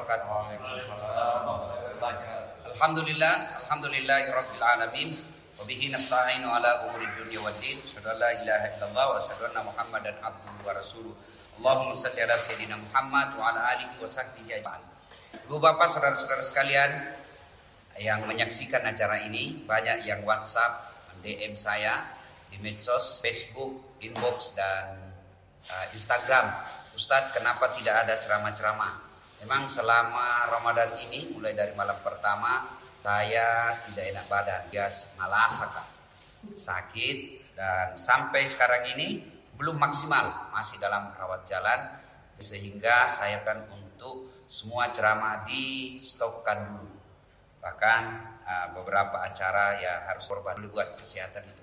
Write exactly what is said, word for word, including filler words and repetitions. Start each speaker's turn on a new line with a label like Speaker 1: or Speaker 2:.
Speaker 1: wabarakatuh. Alhamdulillah, alhamdulillahirabbil alamin. Wa bihi nasta'inu ala umuri dunya waddin. Asyhadu an la ilaha illallah wa asyhadu anna Muhammadan abduhu wa rasuluh. Allahumma shalli ala sayyidina Muhammad wa ala alihi wa sahbihi ajma'in. Ibu bapak, saudara-saudara sekalian yang menyaksikan acara ini, banyak yang WhatsApp, D M saya di medsos, Facebook, inbox dan uh, Instagram. Ustadz, kenapa tidak ada ceramah-ceramah? Memang selama Ramadan ini, mulai dari malam pertama, saya tidak enak badan, bias malasa, sakit, dan sampai sekarang ini belum maksimal, masih dalam rawat jalan, sehingga saya akan untuk semua ceramah di stopkan dulu. Bahkan uh, beberapa acara ya harus korban buat kesehatan itu.